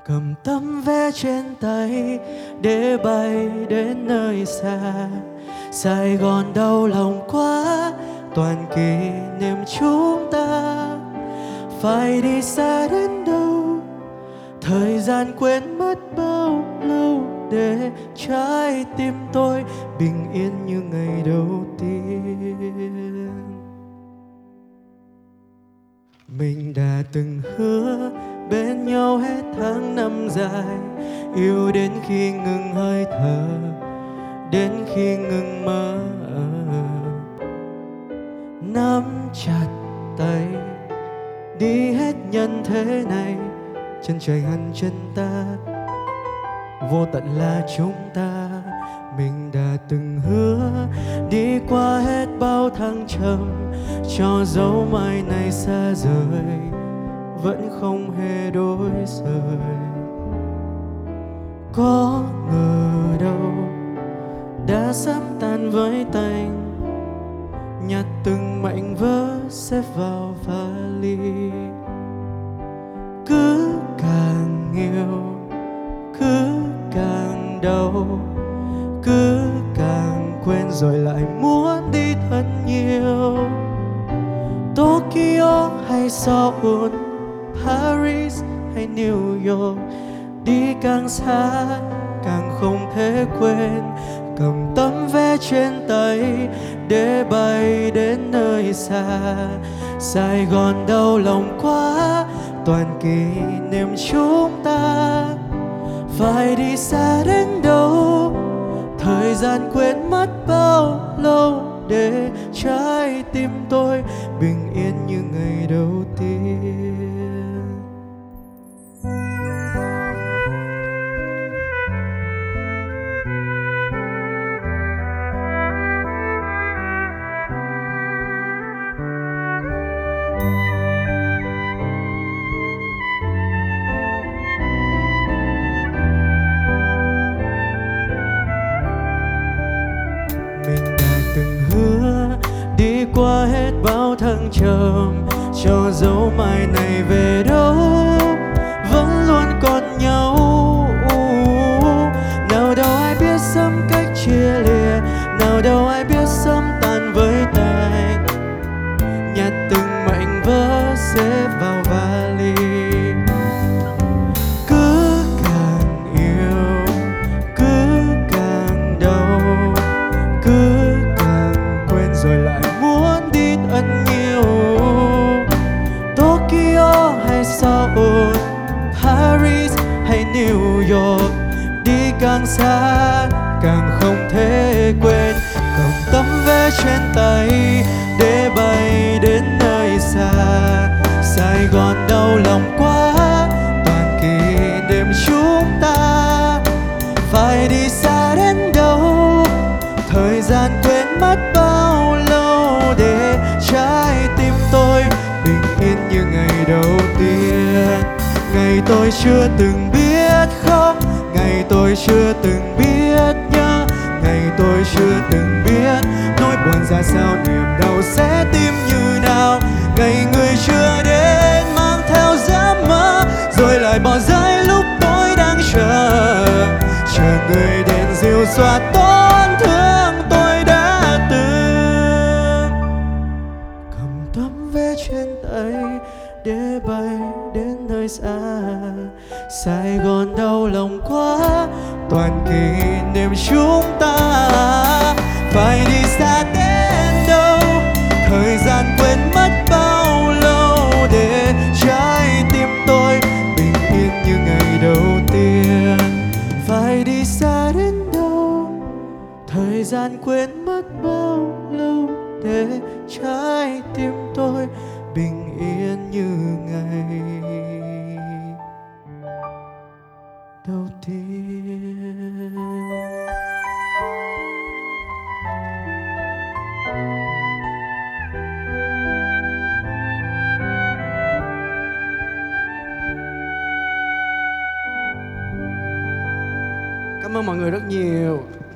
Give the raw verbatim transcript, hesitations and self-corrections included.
cầm tấm vé trên tay để bay đến nơi xa. Sài Gòn đau lòng quá, toàn kỷ niệm chúng ta. Phải đi xa đến đâu, thời gian quên mất bao lâu, để trái tim tôi bình yên như ngày đầu tiên. Mình đã từng hứa bên nhau hết tháng năm dài, yêu đến khi ngừng hơi thở, đến khi ngừng mơ. Nắm chặt tay đi hết nhân thế này, chân trời hằn chân ta, vô tận là chúng ta. Mình đã từng hứa đi qua hết bao thăng trầm, cho dấu mai này xa rời vẫn không hề đổi rời. Có ngờ đâu đã sắp tan với tành, nhặt từng mảnh vỡ xếp vào vali. Cứ càng yêu cứ càng đau, cứ càng quên rồi lại muốn đi thật nhiều. Tokyo hay Seoul, Paris hay New York, đi càng xa càng không thể quên. Cầm tấm vé trên tay để bay đến nơi xa. Sài Gòn đau lòng quá, toàn kỷ niệm chúng ta. Phải đi xa đến đâu, thời gian quên mất bao lâu, để trái tim tôi bình yên như ngày đầu tiên. Mình đã từng hứa đi qua hết bao thăng trầm, cho dấu mai này về đâu vẫn luôn còn nhau. Nào đâu ai biết sớm cách chia lìa, nào đâu ai biết sớm tan với tành. Nhặt từng mảnh vỡ xếp vào vali. Cứ càng yêu cứ càng đau, cứ càng quên rồi lại muốn đi thật nhiều. Tokyo hay Seoul, Paris hay New York, đi càng xa càng không thể quên. Cầm tấm vé trên tay để bay đến nơi xa. Sài Gòn đau lòng quá, toàn kỷ niệm chúng ta. Phải đi xa đến đâu, thời gian quên mất bao lâu, để trái tim tôi bình yên như ngày đầu tiên. Ngày tôi chưa từng biết khóc, ngày tôi chưa từng biết nhớ, ngày tôi chưa từng biết nỗi buồn ra sao, niềm đau sẽ tìm như nào. Ngày người chưa đến mang theo giấc mơ, rồi lại bỏ rơi lúc tôi đang chờ. Chờ người đến dịu xóa tổn thương tôi đã từng. Cầm tấm vé trên tay để bay đến nơi xa. Sài Gòn đau lòng quá, toàn kỷ niệm chúng ta. Phải đi xa đến đâu, thời gian quên mất bao lâu, để trái tim tôi bình yên như ngày đầu tiên. Phải đi xa đến đâu, thời gian quên mất bao lâu, để trái tim tôi bình yên như ngày đầu tiên. Cảm ơn mọi người rất nhiều.